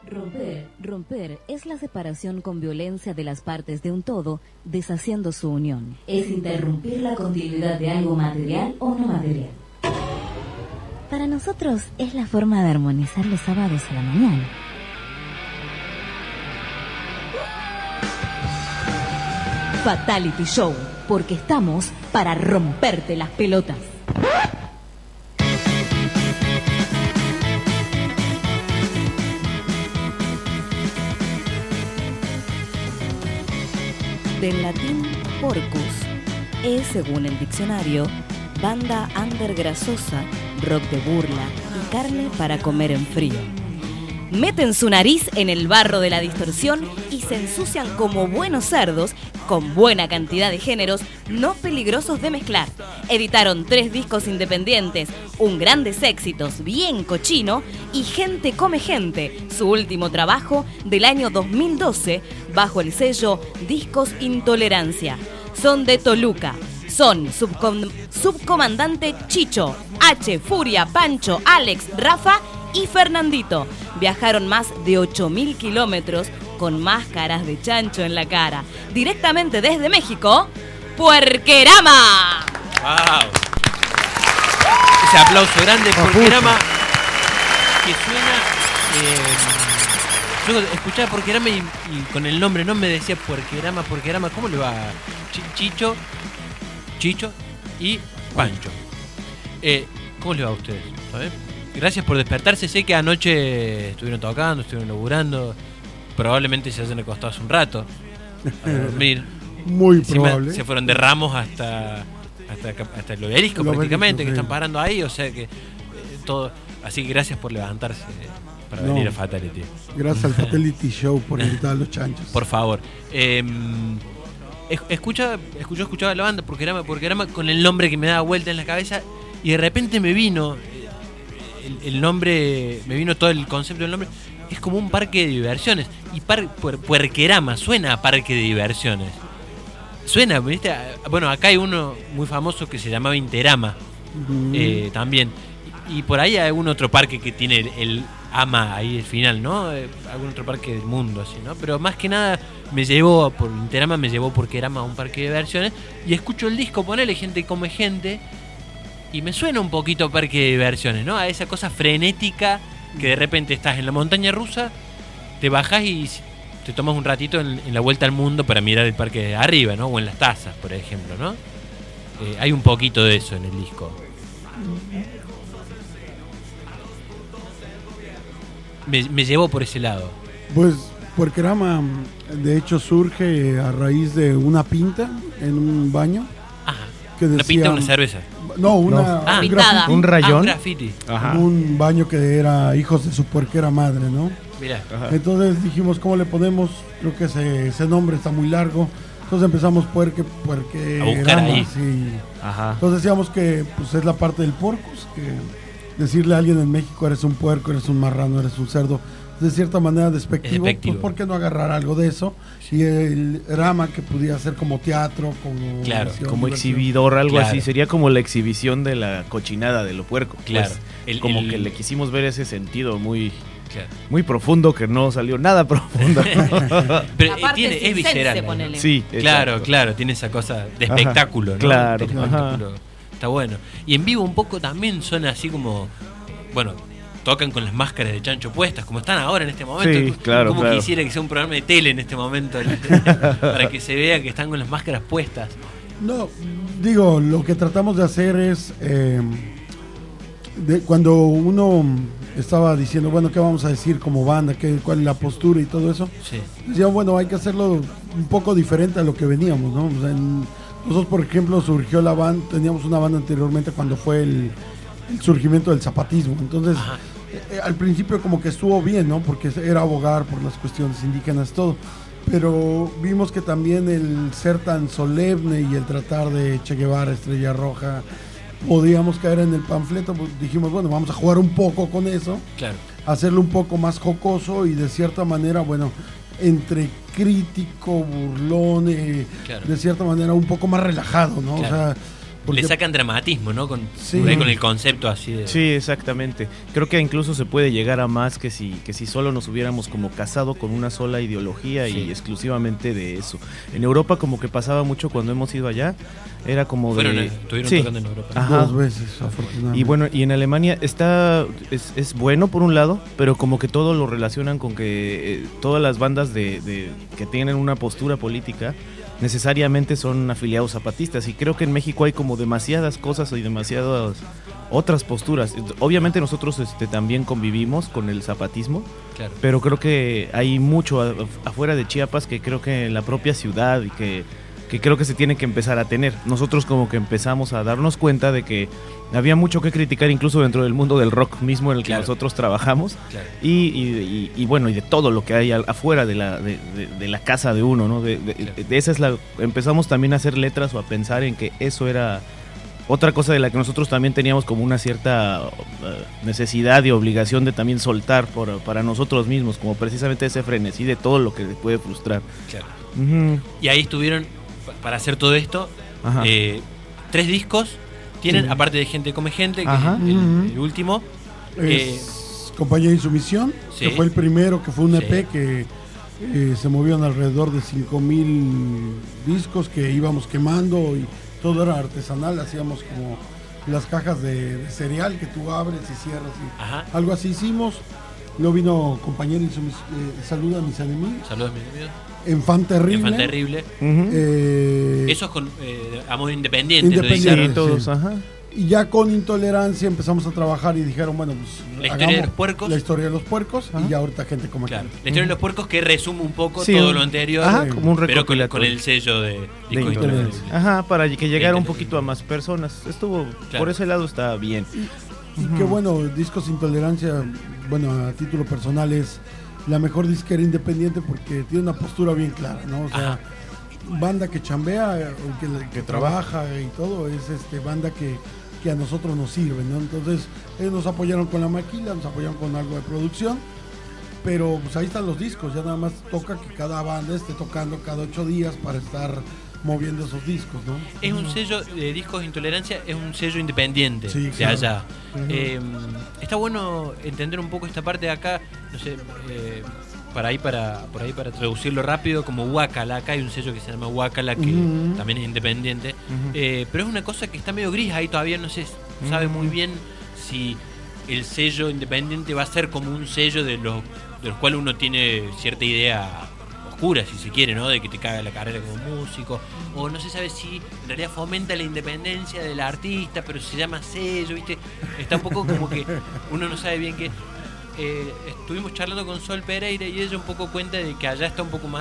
Romper es la separación con violencia de las partes de un todo, deshaciendo su unión. Es interrumpir la continuidad de algo material o no material. Para nosotros es la forma de armonizar los sábados a la mañana. Fatality Show, porque estamos para romperte las pelotas. Del latín porcus, es, según el diccionario, banda under grasosa, rock de burla y carne para comer en frío. Meten su nariz en el barro de la distorsión y se ensucian como buenos cerdos, con buena cantidad de géneros no peligrosos de mezclar. Editaron 3 discos independientes, un grandes éxitos, bien cochino, y Gente come gente, su último trabajo del año 2012, bajo el sello Discos Intolerancia. Son de Toluca. Son subcomandante Chicho, H, Furia, Pancho, Alex, Rafa y Fernandito. Viajaron más de 8.000 kilómetros con máscaras de chancho en la cara. Directamente desde México, Puerquerama. ¡Wow! Ese aplauso grande, Puerquerama, que suena... yo escuchaba Puerquerama y con el nombre no me decía Puerquerama. ¿Cómo le va? Chicho y Pancho. ¿Cómo le va a ustedes? ¿Sabes? Gracias por despertarse. Sé que anoche estuvieron tocando, estuvieron laburando. Probablemente se hayan acostado hace un rato a dormir. Muy probable. Se fueron de Ramos hasta el Obelisco prácticamente, que están parando ahí. O sea que todo. Así que gracias por levantarse para venir a Fatality. Gracias al Fatality Show por invitar a los chanchos. Por favor. Escuchaba la banda Puerquerama con el nombre que me daba vuelta en la cabeza y de repente me vino el nombre, me vino todo el concepto del nombre. Es como un parque de diversiones y Puerquerama suena a parque de diversiones. Suena, ¿viste? Bueno, acá hay uno muy famoso que se llamaba Interama, también. Y por ahí hay algún otro parque que tiene el ama ahí al final, ¿no? Algún otro parque del mundo, así, ¿no? Pero más que nada Interama me llevó Puerquerama a un parque de diversiones y escucho el disco, ponele Gente come gente y me suena un poquito a parque de diversiones, ¿no? A esa cosa frenética que de repente estás en la montaña rusa, te bajás y te tomas un ratito en la vuelta al mundo para mirar el parque de arriba, ¿no? O en las tazas, por ejemplo, ¿no? Hay un poquito de eso en el disco. Me llevó por ese lado. Pues Puerquerama de hecho surge a raíz de una pinta en un baño. Ajá. Que decía, una pinta, una cerveza. No, un rayón. Un graffiti. Ajá. Un baño que era hijos de su puerquera madre, ¿no? Mirá. Entonces dijimos, ¿cómo le ponemos? Creo que ese nombre está muy largo. Entonces empezamos a buscar ahí. Sí. Ajá. Entonces decíamos que pues, es la parte del porcus, que decirle a alguien en México eres un puerco, eres un marrano, eres un cerdo, de cierta manera despectivo. Pues, ¿por qué no agarrar algo de eso? Y el rama que pudiera ser como teatro, como exhibidor, algo así. Sería como la exhibición de la cochinada de lo puerco. Claro. Pues, que le quisimos ver ese sentido muy profundo, que no salió nada profundo. Pero es visceral. Sí, claro, tiene esa cosa de espectáculo, ¿no? Claro. Espectáculo. Está bueno. Y en vivo un poco también suena así como, bueno, tocan con las máscaras de chancho puestas, como están ahora en este momento. Sí, claro, como quisiera que sea un programa de tele en este momento, para que se vea que están con las máscaras puestas. No, digo, lo que tratamos de hacer es, cuando uno estaba diciendo, bueno, ¿qué vamos a decir como banda? ¿Cuál es la postura y todo eso? Sí. Decíamos, bueno, hay que hacerlo un poco diferente a lo que veníamos, ¿no? O sea, nosotros, por ejemplo, surgió la banda, teníamos una banda anteriormente cuando fue el surgimiento del zapatismo. Entonces, al principio como que estuvo bien, ¿no? Porque era abogar por las cuestiones indígenas, todo. Pero vimos que también el ser tan solemne y el tratar de Che Guevara, Estrella Roja, podíamos caer en el panfleto. Pues dijimos, bueno, vamos a jugar un poco con eso. Claro. Hacerlo un poco más jocoso y de cierta manera, bueno, entre crítico, burlón, de cierta manera un poco más relajado, ¿no? Claro. O sea, Porque- Le sacan dramatismo, ¿no? Sí. Por ahí con el concepto así de... Sí, exactamente. Creo que incluso se puede llegar a más que si solo nos hubiéramos como casado con una sola ideología Sí. y exclusivamente de eso. En Europa como que pasaba mucho cuando hemos ido allá, era como Estuvieron sí. tocando en Europa. Ajá. 2 veces, afortunadamente. Y bueno, y en Alemania es bueno por un lado, pero como que todo lo relacionan con que todas las bandas que tienen una postura política necesariamente son afiliados zapatistas, y creo que en México hay como demasiadas cosas y demasiadas otras posturas. Obviamente nosotros también convivimos con el zapatismo, Claro. pero creo que hay mucho afuera de Chiapas que creo que en la propia ciudad y que creo que se tiene que empezar a tener. Nosotros como que empezamos a darnos cuenta de que había mucho que criticar incluso dentro del mundo del rock mismo en el que Claro. nosotros trabajamos, Claro. y bueno, y de todo lo que hay afuera de la casa de uno, ¿no? De esa es empezamos también a hacer letras o a pensar en que eso era otra cosa de la que nosotros también teníamos como una cierta necesidad y obligación de también soltar para nosotros mismos, como precisamente ese frenesí de todo lo que te puede frustrar. Claro. Ujú. Y ahí estuvieron, para hacer todo esto, Ajá. 3 discos. Tienen, Sí. aparte de Gente Come Gente, que Ajá. es el Ujú. último. Es Compañía de Insumisión, Sí. que fue el primero, que fue un EP Sí. que se movieron alrededor de 5,000 discos que íbamos quemando y todo era artesanal, hacíamos como las cajas de cereal que tú abres y cierras y Ajá. algo así hicimos. Luego vino Compañía de Insumisión, Saluda a mis enemigos, Saludos, mis amigos. Enfant Terrible. Infan Terrible. Ujú. Eso es con a modo independiente. Independiente. Lo Sí, hicieron. todos, sí. ajá. Y ya con Intolerancia empezamos a trabajar y dijeron, bueno, pues La historia hagamos de los puercos. La historia de los puercos Ajá. y ya ahorita Gente Come Claro. Gente. La historia de los puercos que resume un poco Sí, todo lo anterior. ajá, como un pero con recopilatorio. el sello de De discos Intolerancia. intolerables. Ajá, para que llegara un Intolerancia. poquito a más personas. Estuvo, Claro. por ese lado está bien. Y que bueno, Discos Intolerancia, bueno, a título personal es la mejor disquera independiente porque tiene una postura bien clara, ¿no? O sea, Ajá. banda que chambea, que trabaja y todo, es banda que a nosotros nos sirve, ¿no? Entonces, ellos nos apoyaron con la maquila, nos apoyaron con algo de producción, pero pues ahí están los discos, ya nada más toca que cada banda esté tocando cada 8 días para estar moviendo esos discos, ¿no? Es un sello de Discos Intolerancia, es un sello independiente Sí, de claro. allá. Ujú. Está bueno entender un poco esta parte de acá, no sé, por ahí para traducirlo rápido, como Huacala. Acá hay un sello que se llama Huacala, que Ujú. también es independiente. Ujú. Pero es una cosa que está medio gris, ahí todavía no se sabe muy bien si el sello independiente va a ser como un sello de los cuales uno tiene cierta idea oscura, si se quiere, ¿no? De que te caga la carrera como músico, o no se sabe si en realidad fomenta la independencia del artista, pero se llama sello, ¿viste? Está un poco como que uno no sabe bien qué. Estuvimos charlando con Sol Pereira y ella un poco cuenta de que allá está un poco más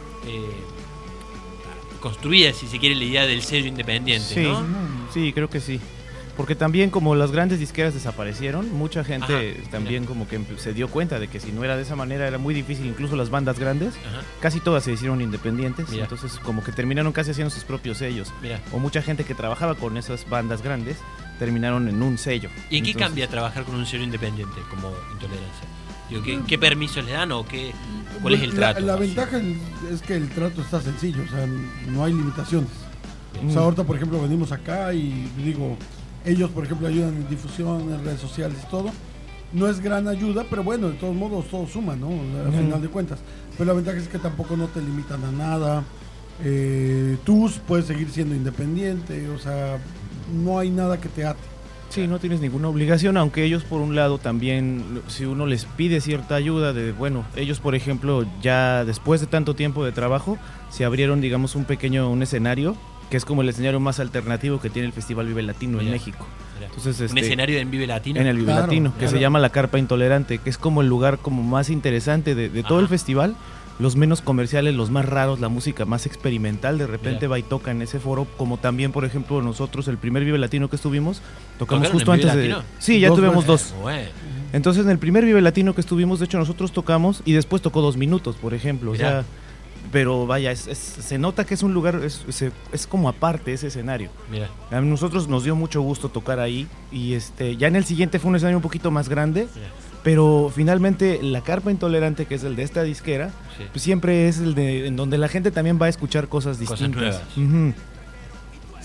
construida, si se quiere, la idea del sello independiente, Sí, ¿no? sí, creo que sí. Porque también como las grandes disqueras desaparecieron, mucha gente Ajá, también mira. como que se dio cuenta de que si no era de esa manera era muy difícil, incluso las bandas grandes, Ajá, casi todas se hicieron independientes, Mira. entonces como que terminaron casi haciendo sus propios sellos. mira. O mucha gente que trabajaba con esas bandas grandes terminaron en un sello. ¿Y en qué Entonces, cambia trabajar con un sello independiente como Intolerancia? Digo, ¿qué permisos le dan o cuál es el trato? La ventaja es que el trato está sencillo, o sea, no hay limitaciones. O sea, ahorita, por ejemplo, venimos acá y digo, ellos, por ejemplo, ayudan en difusión, en redes sociales y todo. No es gran ayuda, pero bueno, de todos modos, todo suma, ¿no? Al final de cuentas. Pero la ventaja es que tampoco no te limitan a nada. Tú puedes seguir siendo independiente, o sea, no hay nada que te ate. Sí, no tienes ninguna obligación, aunque ellos por un lado también, si uno les pide cierta ayuda, bueno, ellos por ejemplo ya después de tanto tiempo de trabajo, se abrieron digamos un escenario, que es como el escenario más alternativo que tiene el Festival Vive Latino en Mira. México. Mira. Entonces, Un escenario en Vive Latino. en el Vive Claro, Latino, que claro. se llama la Carpa Intolerante, que es como el lugar como más interesante de todo Ajá. el festival, los menos comerciales, los más raros, la música más experimental, de repente Mira. va y toca en ese foro, como también por ejemplo nosotros, el primer Vive Latino que estuvimos, tocamos ¿Tocaron justo en Vive antes de... Latino? Sí, ya Dos tuvimos veces. dos. Bueno, Entonces en el primer Vive Latino que estuvimos, de hecho nosotros tocamos y después tocó 2 minutos, por ejemplo. O Mirá. sea, pero vaya, se nota que es un lugar, es como aparte ese escenario. mira. A nosotros nos dio mucho gusto tocar ahí y ya en el siguiente fue un escenario un poquito más grande, Mira. pero finalmente la Carpa Intolerante, que es el de esta disquera, Sí. pues siempre es el de en donde la gente también va a escuchar cosas Cosas distintas. nuevas. Ujú.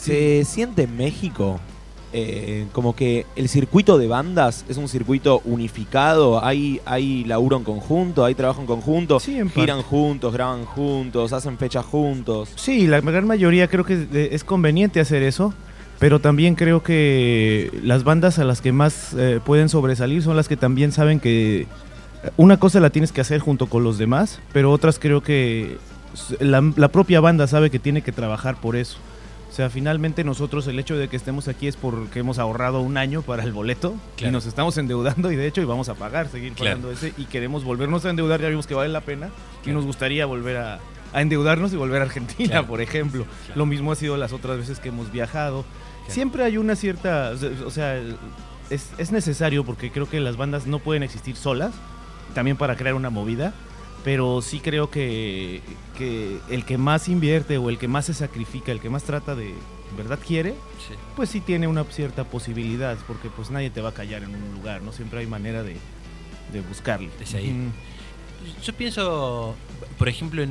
¿Se siente en México como que el circuito de bandas es un circuito unificado? ¿Hay laburo en conjunto? ¿Hay trabajo en conjunto? Sí, en ¿Giran parte. juntos, graban juntos, hacen fechas juntos? Sí, la gran mayoría creo que es conveniente hacer eso, pero también creo que las bandas a las que más pueden sobresalir son las que también saben que una cosa la tienes que hacer junto con los demás, pero otras creo que la propia banda sabe que tiene que trabajar por eso. O sea, finalmente nosotros el hecho de que estemos aquí es porque hemos ahorrado un año para el boleto y nos estamos endeudando y de hecho y vamos a seguir pagando ese y queremos volvernos a endeudar, ya vimos que vale la pena y nos gustaría volver a endeudarnos y volver a Argentina, por ejemplo. Lo mismo ha sido las otras veces que hemos viajado. Siempre hay una cierta, o sea, es necesario porque creo que las bandas no pueden existir solas, también para crear una movida. Pero sí creo que el que más invierte o el que más se sacrifica, el que más trata de verdad quiere, pues sí tiene una cierta posibilidad, porque pues nadie te va a callar en un lugar, ¿no? Siempre hay manera de buscarle. Desde ahí. Yo pienso, por ejemplo,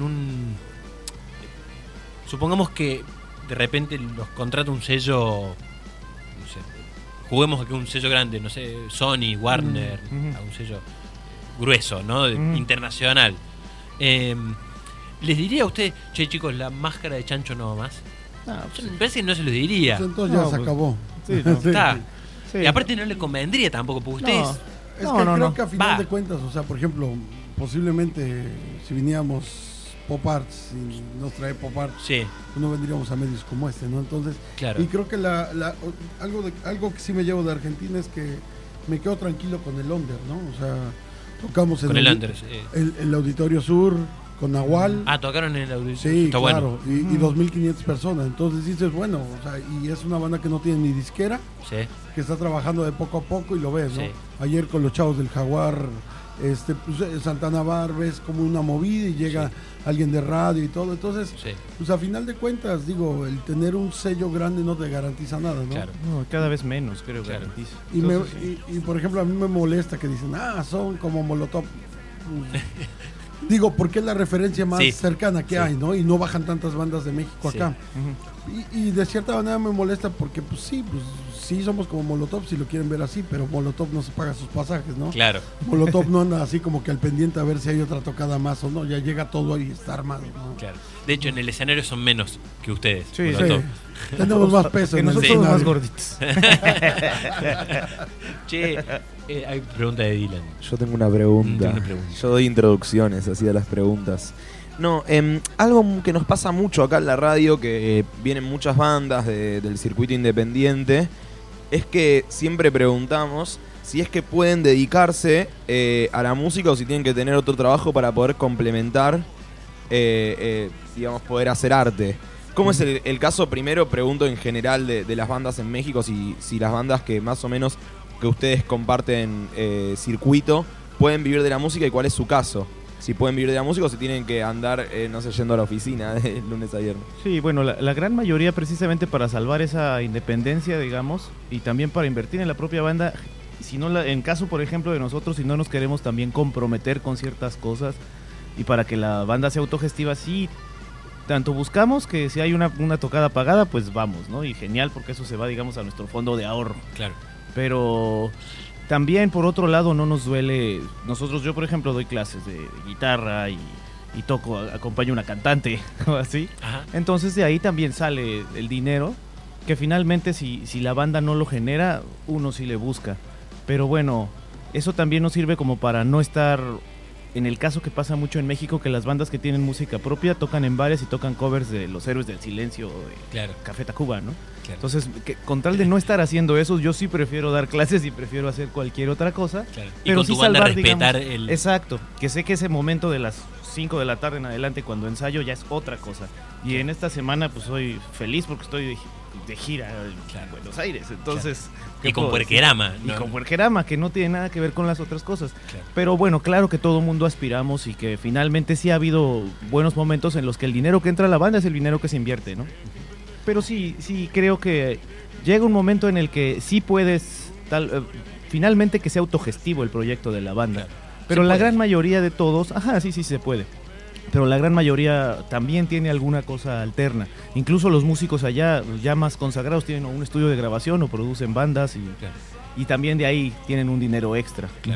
supongamos que de repente nos contrata un sello, no sé, juguemos aquí un sello grande, no sé, Sony, Warner, a un sello grueso, ¿no? Internacional. ¿Les diría a ustedes, che chicos, la máscara de chancho no va más? Yo me parece que no se los diría. Pues entonces ya se acabó. Sí, no. Está. Sí. Y aparte no le convendría tampoco, porque ustedes... Es que creo que a final de cuentas, o sea, por ejemplo, posiblemente si viniéramos Pop Arts y nos trae Pop Arts, pues no vendríamos a medios como este, ¿no? Entonces, y creo que algo que sí me llevo de Argentina es que me quedo tranquilo con el under, ¿no? O sea, tocamos en el Auditorio Sur con Nahual. Tocaron en el Auditorio. Sí, está claro, bueno. y 2.500 personas. Entonces dices, bueno, o sea, y es una banda que no tiene ni disquera, que está trabajando de poco a poco y lo ves, ¿no? Ayer con los chavos del Jaguar, pues, Santana Bar, ves como una movida y llega alguien de radio y todo. Entonces, pues a final de cuentas, digo, el tener un sello grande no te garantiza nada, ¿no? Claro. No, cada vez menos, creo que garantiza. Y por ejemplo, a mí me molesta que dicen, son como Molotov. Digo, porque es la referencia más cercana que hay, ¿no? Y no bajan tantas bandas de México acá. Y de cierta manera me molesta porque, pues sí somos como Molotov, si lo quieren ver así, pero Molotov no se paga sus pasajes, ¿no? Claro. Molotov no anda así como que al pendiente a ver si hay otra tocada más o no, ya llega todo ahí y está armado, ¿no? Claro. De hecho, en el escenario son menos que ustedes. Sí. Tenemos más peso. Que nosotros somos más gorditos. Che, hay pregunta de Dylan. Yo tengo una pregunta. Yo doy introducciones así a las preguntas. No, algo que nos pasa mucho acá en la radio, que vienen muchas bandas del circuito independiente, es que siempre preguntamos si es que pueden dedicarse a la música o si tienen que tener otro trabajo para poder complementar, digamos, poder hacer arte. ¿Cómo es el caso? Primero pregunto en general de las bandas en México, si las bandas que más o menos que ustedes comparten circuito pueden vivir de la música y cuál es su caso. Si pueden vivir de la música o si tienen que andar, no sé, yendo a la oficina de lunes a viernes. Sí, bueno, la gran mayoría precisamente para salvar esa independencia, digamos, y también para invertir en la propia banda, si no en caso, por ejemplo, de nosotros, si no nos queremos también comprometer con ciertas cosas y para que la banda sea autogestiva, sí, tanto buscamos que si hay una tocada pagada, pues vamos, ¿no? Y genial, porque eso se va, digamos, a nuestro fondo de ahorro. Claro. Pero también, por otro lado, no nos duele. Yo, por ejemplo, doy clases de guitarra y toco, acompaño a una cantante o así. Ajá. Entonces de ahí también sale el dinero, que finalmente si la banda no lo genera, uno sí le busca. Pero bueno, eso también nos sirve como para no estar en el caso que pasa mucho en México, que las bandas que tienen música propia tocan en bares y tocan covers de Los Héroes del Silencio o de Café Tacuba, ¿no? Claro. Entonces, con tal de no estar haciendo eso, yo sí prefiero dar clases y prefiero hacer cualquier otra cosa. Claro. Pero y con sí tu banda salvar, respetar digamos, Exacto, que sé que ese momento de las 5 de la tarde en adelante cuando ensayo ya es otra cosa. Y en esta semana pues soy feliz porque estoy de gira en Buenos Aires, entonces... Y con Puerquerama. ¿No? Y con Puerquerama, que no tiene nada que ver con las otras cosas. Claro. Pero bueno, claro que todo mundo aspiramos y que finalmente sí ha habido buenos momentos en los que el dinero que entra a la banda es el dinero que se invierte, ¿no? Pero sí creo que llega un momento en el que sí puedes, finalmente que sea autogestivo el proyecto de la banda. Claro. Pero la gran mayoría de todos, sí se puede. pero la gran mayoría también tiene alguna cosa alterna. Incluso los músicos allá, ya más consagrados, tienen un estudio de grabación o producen bandas y también de ahí tienen un dinero extra. Claro.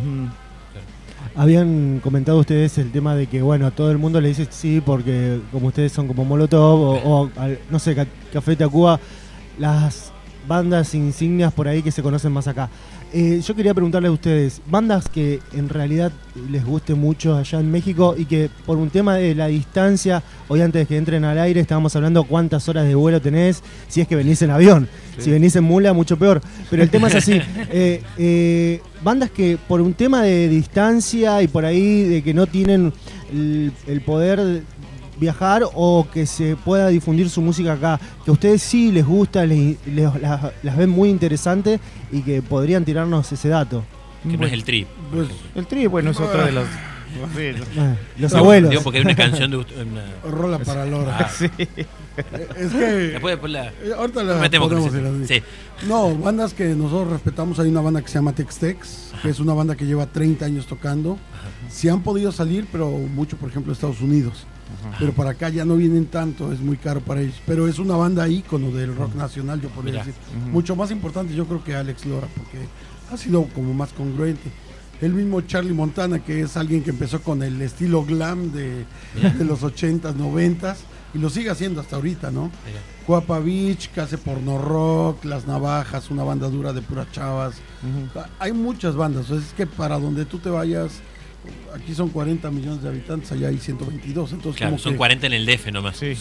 Habían comentado ustedes el tema de que, bueno, a todo el mundo le dice sí porque como ustedes son como Molotov o no sé, Café Tacuba, las bandas insignias por ahí que se conocen más acá. Yo quería preguntarle a ustedes, bandas que en realidad les guste mucho allá en México y que por un tema de la distancia, hoy antes de que entren al aire estábamos hablando cuántas horas de vuelo tenés, si es que venís en avión, si venís en mula mucho peor, pero el tema es así, bandas que por un tema de distancia y por ahí de que no tienen el poder viajar o que se pueda difundir su música acá, que a ustedes sí les gusta, las ven muy interesantes y que podrían tirarnos ese dato. Que no es el Tri. Pues, El Tri, bueno, es otra de las... Los abuelos. Digo, porque hay una canción de... rola para Lora. Sí. Es que... Después la... Ahorita la metemos ponemos con en la... sí. No, bandas que nosotros respetamos. Hay una banda que se llama Tex-Tex, que es una banda que lleva 30 años tocando. Sí han podido salir, pero mucho, por ejemplo, Estados Unidos. Pero para acá ya no vienen tanto, es muy caro para ellos. Pero es una banda ícono del rock nacional, yo podría decir. Mucho más importante, yo creo, que Alex Lora, porque ha sido como más congruente. El mismo Charlie Montana, que es alguien que empezó con el estilo glam de los 80s, 90s, y lo sigue haciendo hasta ahorita, ¿no? Guapa Beach, que hace porno rock, Las Navajas, una banda dura de puras chavas. Hay muchas bandas, es que para donde tú te vayas, aquí son 40 millones de habitantes, allá hay 122. Entonces, Claro, como son que 40 en el DF nomás. Sí.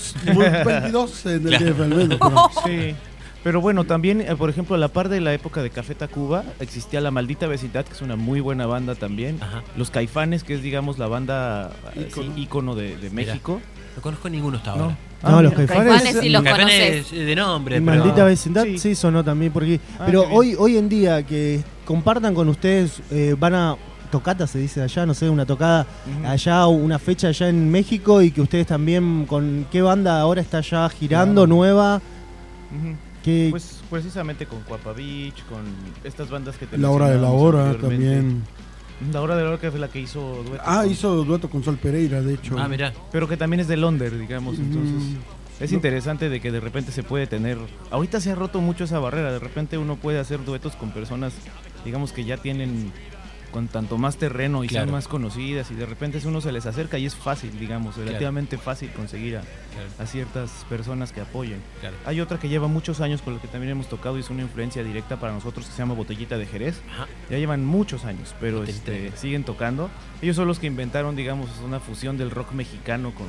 22 en el DF al menos, pero Sí. Pero bueno, también, por ejemplo, a la par de la época de Café Tacuba, existía La Maldita Vecindad, que es una muy buena banda también. Ajá. Los Caifanes, que es, digamos, la banda ícono de México. No conozco ninguno hasta No. ahora. No, los mira. Caifanes sí los Caifanes conoces. de nombre, y pero... Maldita Vecindad Sí. sí sonó también por aquí. Ah, Pero qué bien. hoy en día que compartan con ustedes, van a tocata, se dice allá, no sé, una tocada allá, una fecha allá en México y que ustedes también, ¿con qué banda ahora está ya girando nueva? Ujú. ¿Qué, Pues precisamente con Guapa Beach, con estas bandas que te La Hora de la mencionábamos Hora anteriormente. también. La Hora de la Hora, que es la que hizo dueto. Hizo dueto con Sol Pereira, de hecho. Ah, mirá. Pero que también es de Londres, digamos, entonces... Es No. interesante de que de repente se puede tener... Ahorita se ha roto mucho esa barrera, de repente uno puede hacer duetos con personas, digamos, que ya tienen con tanto más terreno y Claro. son más conocidas, y de repente uno se les acerca y es fácil, digamos, relativamente fácil conseguir a ciertas personas que apoyen. Claro. Hay otra que lleva muchos años, con la que también hemos tocado y es una influencia directa para nosotros, que se llama Botellita de Jerez. Ajá. Ya llevan muchos años, pero Botellita de Jerez. siguen tocando. Ellos son los que inventaron, digamos, una fusión del rock mexicano con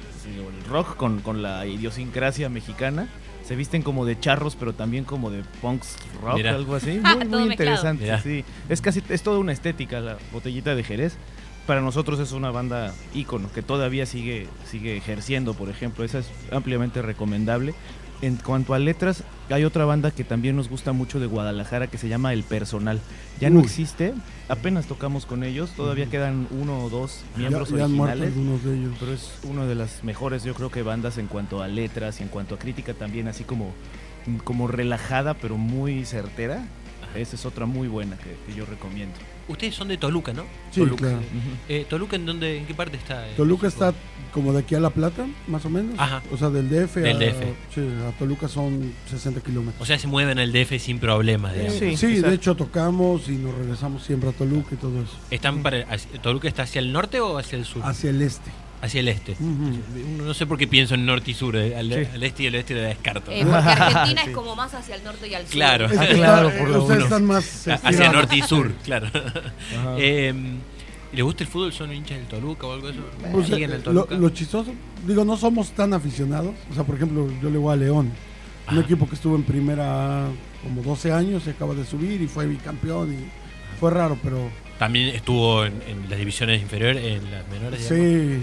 el rock con la idiosincrasia mexicana. Se visten como de charros, pero también como de punks rock, Mira. algo así. Todo Muy mezclado. interesante, Mira. sí. Es toda una estética la Botellita de Jerez. Para nosotros es una banda ícono que todavía sigue ejerciendo, por ejemplo. Esa es ampliamente recomendable. En cuanto a letras, hay otra banda que también nos gusta mucho de Guadalajara que se llama El Personal. Ya no existe, apenas tocamos con ellos, todavía quedan 1 o 2 miembros ya han muerto originales. algunos de ellos. Pero es una de las mejores, yo creo que bandas en cuanto a letras y en cuanto a crítica también, así como relajada, pero muy certera. Esa es otra muy buena que yo recomiendo. Ustedes son de Toluca, ¿no? Sí, Toluca. claro. ¿Toluca en qué parte está? Toluca está como de aquí a La Plata, más o menos. Ajá. O sea, del DF, Del a, DF. Sí, a Toluca son 60 kilómetros. O sea, se mueven al DF sin problemas, digamos. Sí, Sí, exacto. de hecho tocamos y nos regresamos siempre a Toluca y todo eso. ¿Toluca está hacia el norte o hacia el sur? Hacia el este. Hacia el este. Ujú. No sé por qué pienso en norte y sur. Al Sí. este y el oeste lo descarto. Porque Argentina es como más hacia el norte y al sur. Claro. Es que claro, está- por lo ustedes uno. están más Hacia estirados. norte y sur, claro. Ajá. ¿Les gusta el fútbol? ¿Son hinchas del Toluca o algo de eso? Pues, ¿Siguen el lo, Toluca? lo chistoso, digo, no somos tan aficionados. O sea, por ejemplo, yo le voy a León, un Ajá. equipo que estuvo en primera como 12 años, se acaba de subir y fue bicampeón y fue raro, pero También estuvo en las divisiones inferiores, en las menores. digamos. sí.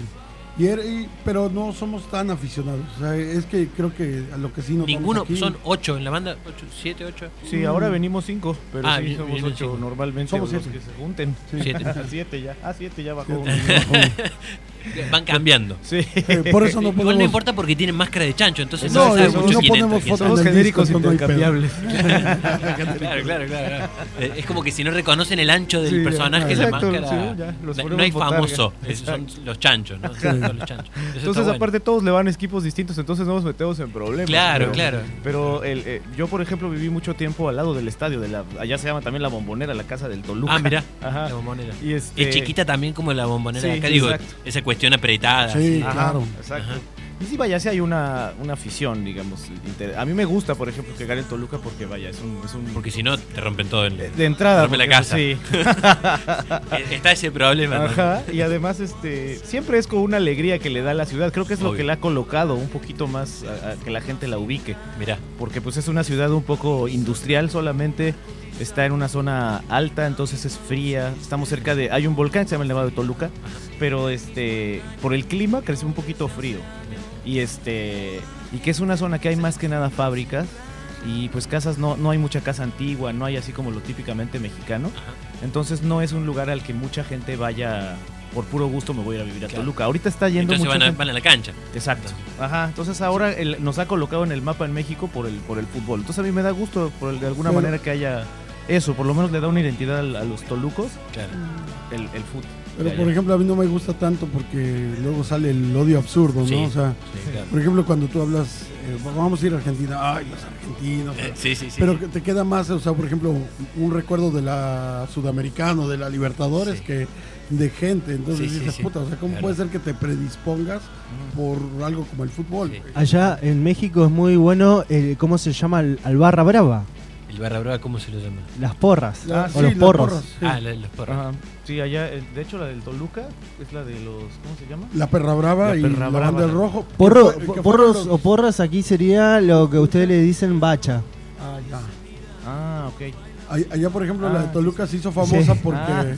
Pero no somos tan aficionados. O sea, es que creo que a lo que sí nos Ninguno, vamos aquí, son 8 en la banda, 7, 8. Sí, ahora venimos 5, pero sí, bien, somos bien, 8 cinco. normalmente Somos los siete. que se junten. Sí. 7. 7 ya. 7 ya bajó. Van cambiando. Sí. Por eso no Igual no podemos... importa porque tienen máscara de chancho, entonces No, no se sabe eso, mucho no quién ponemos entra, quién fotos sale. Somos en el genéricos disco, no hay pedo. intercambiables. Claro. Es como que si no reconocen el ancho del Sí, personaje, exacto, la máscara. sí, ya, los no ponemos hay botarga. famoso, esos son los chanchos, ¿no? Son los chanchos. Eso está Entonces, bueno. aparte, todos le van a equipos distintos, entonces no nos metemos en problemas. Claro, pero, claro. Pero yo, por ejemplo, viví mucho tiempo al lado del estadio, allá se llama también la Bombonera, la casa del Toluca. Ah, mirá, Ajá. la Bombonera. Y Es chiquita también como la Bombonera de Sí, acá, digo, exacto. esa cuestión apretada. Sí, Ajá, claro. exacto. Ajá. Y sí, vaya, sí hay una afición, digamos. A mí me gusta, por ejemplo, que gane el Toluca porque, vaya, es un Porque si no, te rompen todo el... de entrada. rompe la porque, casa. Sí. Está ese problema, ¿no? Ajá, y además siempre es con una alegría que le da a la ciudad. Creo que es lo Obvio. que le ha colocado un poquito más a que la gente la ubique. Mirá, Porque pues es una ciudad un poco industrial solamente, está en una zona alta, entonces es fría. Estamos cerca hay un volcán que se llama el Nevado de Toluca, pero por el clima crece un poquito frío. Y que es una zona que hay más que nada fábricas y pues casas, no hay mucha casa antigua, no hay así como lo típicamente mexicano. Entonces no es un lugar al que mucha gente vaya por puro gusto, me voy a ir a vivir a Claro. Toluca. Ahorita está yendo entonces mucha gente. van a la cancha. Exacto. Ajá, entonces ahora nos ha colocado en el mapa en México por el fútbol. Entonces a mí me da gusto de alguna Pero- manera que haya eso, por lo menos le da una identidad a los tolucos, Claro. el fútbol. Pero Ya, por ya. ejemplo, a mí no me gusta tanto porque luego sale el odio absurdo, ¿no? Sí. O sea, Sí, claro. por ejemplo, cuando tú hablas, vamos a ir a Argentina, ay, los argentinos. Sí. Pero que te queda más, o sea, por ejemplo, un recuerdo de la Sudamericano, de la Libertadores, Sí. que de gente. Entonces Sí, dices, sí. puta, o sea, ¿cómo Claro. puede ser que te predispongas por algo como el fútbol? Sí. Allá en México es muy bueno, ¿cómo se llama? Al barra brava. ¿El barra brava cómo se lo llama? Las porras. La- o sí, los las porros. porras, sí. Ah, los porros. Ajá. Sí, allá, de hecho la del Toluca es la de los, ¿cómo se llama? La perra brava La y perra la brava. banda del rojo. Porro- que fueron porros los- o porras aquí sería lo que ustedes le dicen bacha. Ah, ya. Ah, ok. Allá, por ejemplo, la de Ah, Toluca se hizo famosa Sí. porque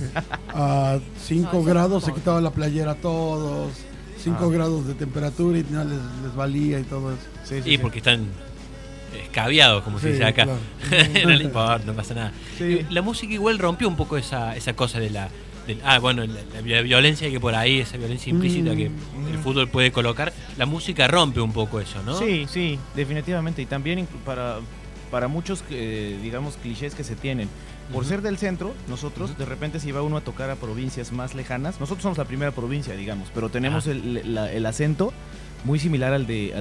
a 5 grados se quitaba la playera a todos, 5 grados de temperatura y no les valía y todo eso. Sí, sí, Y sí. porque están escabiados, como se Sí, dice acá. claro. No le importa, no pasa nada. Sí. La música igual rompió un poco esa cosa de la violencia que por ahí, esa violencia implícita que el fútbol puede colocar. La música rompe un poco eso, ¿no? Sí, definitivamente. Y también para muchos, digamos, clichés que se tienen. Por ser del centro, nosotros, de repente si va uno a tocar a provincias más lejanas, nosotros somos la primera provincia, digamos, pero tenemos el acento muy similar al de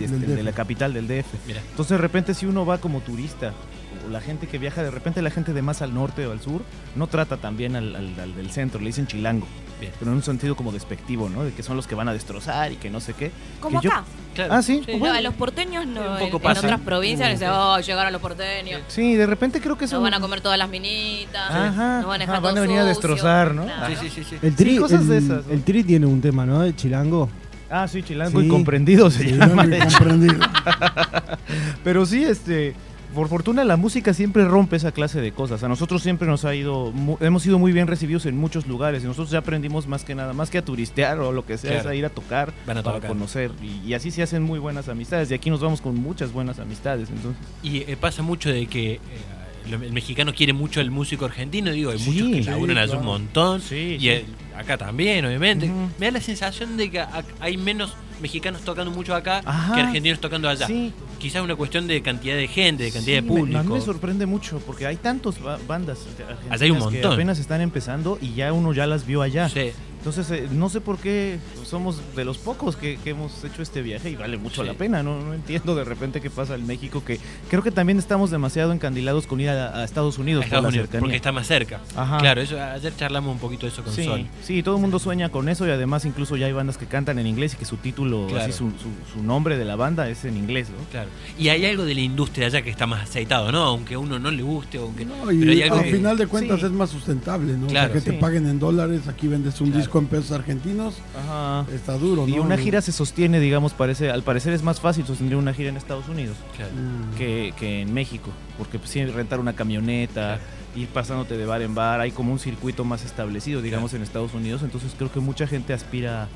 la capital, del DF. Mira. Entonces de repente si uno va como turista, o la gente que viaja, de repente la gente de más al norte o al sur, no trata tan bien al del centro, le dicen chilango. Bien. Pero en un sentido como despectivo, ¿no? De que son los que van a destrozar y que no sé qué. Como Que yo- acá. Claro. Ah, sí. No, a los porteños no. Un poco En pasa. otras provincias dicen, oh, llegaron los porteños. Sí, de repente creo que eso Nos van a comer todas las minitas. Ajá, nos van a dejar ajá, van a todo venir a sucio. destrozar, ¿no? Claro. Sí. El tri, cosas de esas, ¿no? el tri tiene un tema, ¿no? El chilango. Ah, sí, chilango Sí. incomprendido se Sí, llama. no, incomprendido. Pero sí, por fortuna la música siempre rompe esa clase de cosas. A nosotros siempre hemos sido muy bien recibidos en muchos lugares. Y nosotros ya aprendimos más que nada, más que a turistear o lo que sea, Claro. es a ir a tocar, Van a para tocar. conocer. Y así se hacen muy buenas amistades. Y aquí nos vamos con muchas buenas amistades. Entonces, Y pasa mucho de que el mexicano quiere mucho al músico argentino, digo, hay Sí, muchos que sí, laburan hace un claro. montón. Sí, y sí. acá también, obviamente. Ujú. Me da la sensación de que hay menos mexicanos tocando mucho acá Ajá. que argentinos tocando allá. Sí. Quizás una cuestión de cantidad de gente, de cantidad Sí, de público. a mí me sorprende mucho porque hay tantos bandas argentinas Allá hay un que montón. apenas están empezando y ya uno ya las vio allá. Sí. Entonces, no sé por qué somos de los pocos que hemos hecho este viaje y vale mucho Sí. la pena. No entiendo de repente qué pasa en México, que creo que también estamos demasiado encandilados con ir a Estados Unidos, A Estados por la Unidos, cercanía. porque está más cerca. Ajá. Claro, eso ayer charlamos un poquito de eso con Sol. Sí, todo el mundo sueña con eso y además incluso ya hay bandas que cantan en inglés y que su título, Claro. así su nombre de la banda es en inglés, ¿no? Claro. Y hay algo de la industria allá que está más aceitado, ¿no? Aunque a uno no le guste, aunque No, pero hay y algo al que- final de cuentas sí. es más sustentable, ¿no? Claro, o sea, que sí. te paguen en dólares, aquí vendes un Claro. disco en pesos argentinos, Ajá. está duro, ¿no? Y una gira se sostiene, digamos, al parecer es más fácil sostener una gira en Estados Unidos Claro. que en México, porque pues, sí, rentar una camioneta, ir pasándote de bar en bar, hay como un circuito más establecido, digamos, en Estados Unidos, entonces creo que mucha gente aspira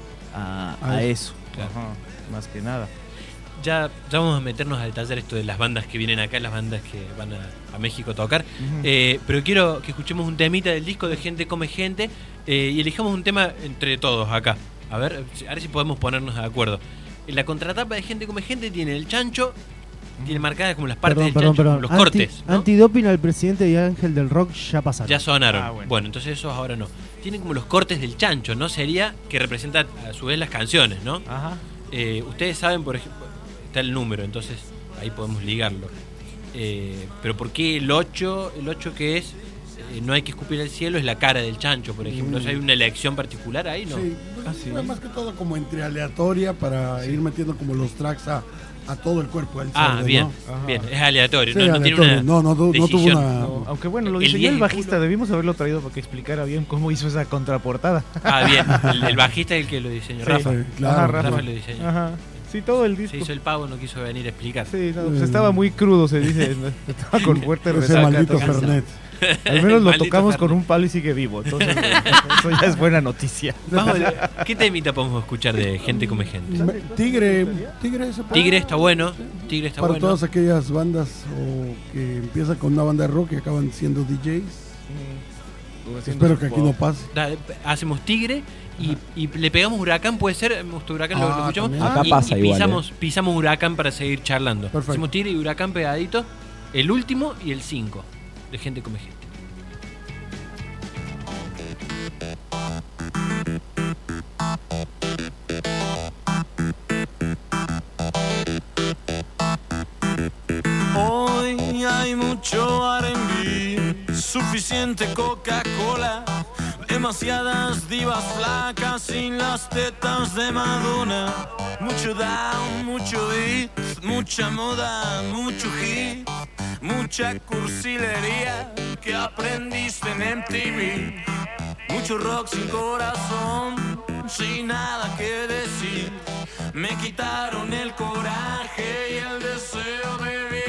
a eso, Claro. Ajá, más que nada. Ya vamos a meternos a detallar esto de las bandas que vienen acá, las bandas que van a México a tocar. Ujú. Pero quiero que escuchemos un temita del disco de Gente Come Gente y elijamos un tema entre todos acá. A ver si podemos ponernos de acuerdo. En la contratapa de Gente Come Gente tiene el chancho, tiene marcadas como las partes del chancho, los cortes, ¿no? Antidoping al presidente y Ángel del Rock ya pasaron. Ya sonaron. Bueno, entonces esos ahora no. Tienen como los cortes del chancho, ¿no? Sería que representa a su vez las canciones, ¿no? Ajá. Ustedes saben, por ejemplo, está el número, entonces ahí podemos ligarlo. Pero ¿por qué el 8? El 8 que es no hay que escupir al cielo es la cara del chancho, por ejemplo. O sea, ¿hay una elección particular ahí, no? Sí, fue más que todo como entre aleatoria para ir metiendo como los tracks a todo el cuerpo del cerdo, bien, ¿no? bien, es aleatorio, Sí, no aleatorio. tiene una no tuvo decisión. una... No, aunque bueno, lo El diseñó el 10 bajista, debimos haberlo traído para que explicara bien cómo hizo esa contraportada. Bien, el bajista es el que lo diseñó, Sí. Rafa. Sí, claro. Ajá, Rafa lo diseñó. Ajá. Sí, todo el disco. Se hizo el pavo, no quiso venir a explicar. Sí, no, pues estaba muy crudo, se dice. Estaba con fuerte Ese resaca. maldito entonces, Fernet. al menos lo Maldito tocamos con Fernet. un palo y sigue vivo. Entonces, eso ya es buena noticia. ¿Qué temita podemos escuchar de Gente Come Gente? Tigre se puede. Tigre está bueno. Tigre está Para bueno. todas aquellas bandas que empiezan con una banda de rock y acaban siendo DJs. Espero que aquí no pase. Hacemos Tigre y le pegamos Huracán, puede ser. Me gustó Huracán, lo escuchamos. también. Acá Y pasa igual, pisamos Huracán para seguir charlando. Perfecto. Hacemos Tigre y Huracán pegaditos. El último y el 5 de Gente Come Gente. Hoy hay mucho R&B, suficiente Coca-Cola, demasiadas divas flacas sin las tetas de Madonna. Mucho down, mucho beat, mucha moda, mucho hit, mucha cursilería que aprendiste en MTV. Mucho rock sin corazón, sin nada que decir. Me quitaron el coraje y el deseo de vivir.